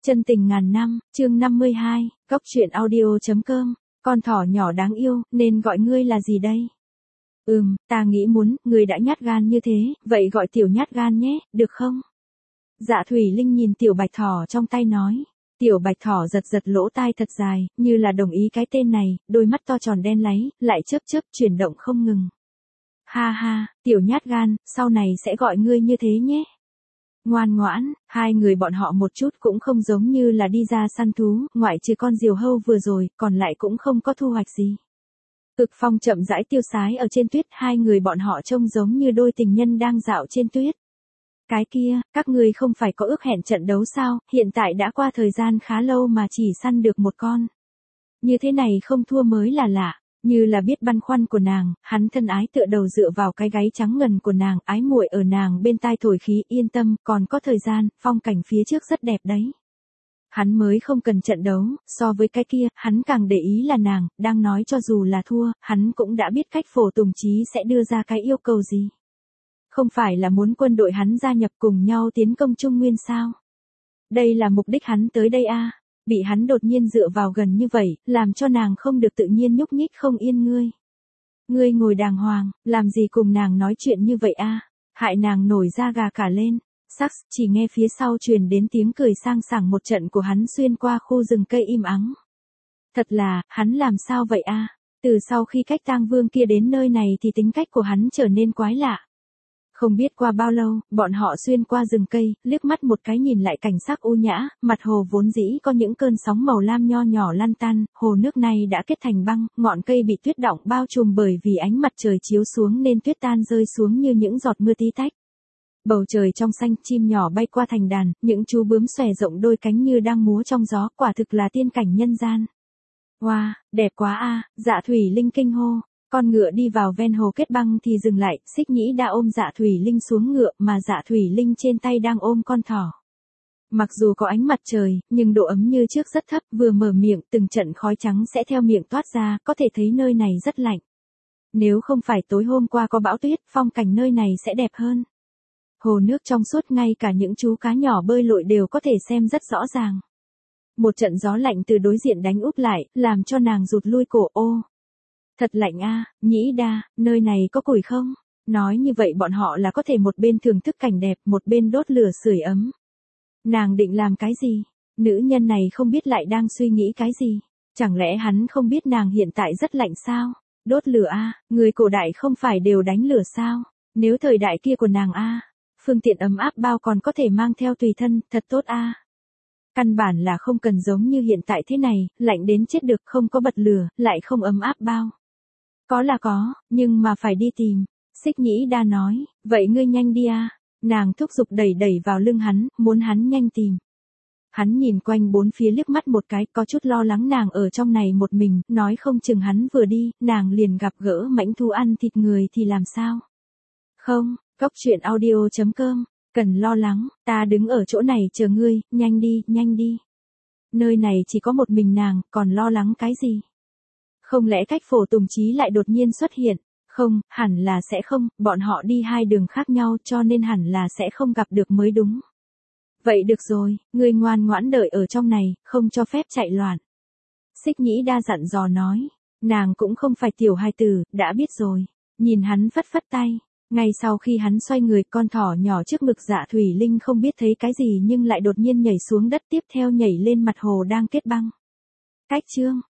Chân tình ngàn năm, chương 52, Cốc truyện audio.com, con thỏ nhỏ đáng yêu, nên gọi ngươi là gì đây? Ta nghĩ muốn, ngươi đã nhát gan như thế, vậy gọi tiểu nhát gan nhé, được không? Dạ Thủy Linh nhìn tiểu bạch thỏ trong tay nói. Tiểu bạch thỏ giật giật lỗ tai thật dài, như là đồng ý cái tên này, đôi mắt to tròn đen láy, lại chớp chớp chuyển động không ngừng. Ha ha, tiểu nhát gan, sau này sẽ gọi ngươi như thế nhé. Ngoan ngoãn, hai người bọn họ một chút cũng không giống như là đi ra săn thú, ngoại trừ con diều hâu vừa rồi, còn lại cũng không có thu hoạch gì. Cực phong chậm rãi tiêu sái ở trên tuyết, hai người bọn họ trông giống như đôi tình nhân đang dạo trên tuyết. Cái kia, các ngươi không phải có ước hẹn trận đấu sao, hiện tại đã qua thời gian khá lâu mà chỉ săn được một con. Như thế này không thua mới là lạ. Như là biết băn khoăn của nàng, hắn thân ái tựa đầu dựa vào cái gáy trắng ngần của nàng, ái muội ở nàng bên tai thổi khí, yên tâm, còn có thời gian, phong cảnh phía trước rất đẹp đấy. Hắn mới không cần trận đấu, so với cái kia, hắn càng để ý là nàng, đang nói cho dù là thua, hắn cũng đã biết cách Phổ Tùng Chí sẽ đưa ra cái yêu cầu gì. Không phải là muốn quân đội hắn gia nhập cùng nhau tiến công Trung Nguyên sao? Đây là mục đích hắn tới đây a. Bị hắn đột nhiên dựa vào gần như vậy, làm cho nàng không được tự nhiên nhúc nhích không yên ngươi. Ngươi ngồi đàng hoàng, làm gì cùng nàng nói chuyện như vậy a? Hại nàng nổi da gà cả lên. Sắc, chỉ nghe phía sau truyền đến tiếng cười sang sảng một trận của hắn xuyên qua khu rừng cây im ắng. Thật là, hắn làm sao vậy a? Từ sau khi cách Tang Vương kia đến nơi này thì tính cách của hắn trở nên quái lạ. Không biết qua bao lâu, bọn họ xuyên qua rừng cây, liếc mắt một cái nhìn lại cảnh sắc u nhã, mặt hồ vốn dĩ có những cơn sóng màu lam nho nhỏ lăn tăn, hồ nước này đã kết thành băng, ngọn cây bị tuyết đọng bao trùm bởi vì ánh mặt trời chiếu xuống nên tuyết tan rơi xuống như những giọt mưa tí tách. Bầu trời trong xanh, chim nhỏ bay qua thành đàn, những chú bướm xòe rộng đôi cánh như đang múa trong gió, quả thực là tiên cảnh nhân gian. Wow, đẹp quá a, Dạ Thủy Linh kinh hô. Con ngựa đi vào ven hồ kết băng thì dừng lại, Xích Nhĩ đã ôm Dạ Thủy Linh xuống ngựa mà Dạ Thủy Linh trên tay đang ôm con thỏ. Mặc dù có ánh mặt trời, nhưng độ ấm như trước rất thấp, vừa mở miệng từng trận khói trắng sẽ theo miệng toát ra, có thể thấy nơi này rất lạnh. Nếu không phải tối hôm qua có bão tuyết, phong cảnh nơi này sẽ đẹp hơn. Hồ nước trong suốt, ngay cả những chú cá nhỏ bơi lội đều có thể xem rất rõ ràng. Một trận gió lạnh từ đối diện đánh úp lại, làm cho nàng rụt lui cổ. Ô! Thật lạnh a, Nhĩ Đa, nơi này có củi không? Nói như vậy bọn họ là có thể một bên thưởng thức cảnh đẹp, một bên đốt lửa sưởi ấm. Nàng định làm cái gì? Nữ nhân này không biết lại đang suy nghĩ cái gì? Chẳng lẽ hắn không biết nàng hiện tại rất lạnh sao? Đốt lửa a, người cổ đại không phải đều đánh lửa sao? Nếu thời đại kia của nàng a, phương tiện ấm áp bao còn có thể mang theo tùy thân, thật tốt a. Căn bản là không cần giống như hiện tại thế này, lạnh đến chết được, không có bật lửa, lại không ấm áp bao. Có là có, nhưng mà phải đi tìm. Xích Nhĩ Đa nói, vậy ngươi nhanh đi a. Nàng thúc giục đẩy đẩy vào lưng hắn, muốn hắn nhanh tìm. Hắn nhìn quanh bốn phía liếc mắt một cái, có chút lo lắng nàng ở trong này một mình, nói không chừng hắn vừa đi, nàng liền gặp gỡ mãnh thú ăn thịt người thì làm sao? Không, Cốc truyện audio.com, cần lo lắng, ta đứng ở chỗ này chờ ngươi, nhanh đi, nhanh đi. Nơi này chỉ có một mình nàng, còn lo lắng cái gì? Không lẽ cách Phổ Tùng Chí lại đột nhiên xuất hiện? Không, hẳn là sẽ không, bọn họ đi hai đường khác nhau cho nên hẳn là sẽ không gặp được mới đúng. Vậy được rồi, ngươi ngoan ngoãn đợi ở trong này, không cho phép chạy loạn. Xích Nhĩ Đa dặn dò nói, nàng cũng không phải tiểu hài tử, đã biết rồi. Nhìn hắn phất phất tay, ngay sau khi hắn xoay người, con thỏ nhỏ trước ngực Dạ Thủy Linh không biết thấy cái gì nhưng lại đột nhiên nhảy xuống đất, tiếp theo nhảy lên mặt hồ đang kết băng. Cách chương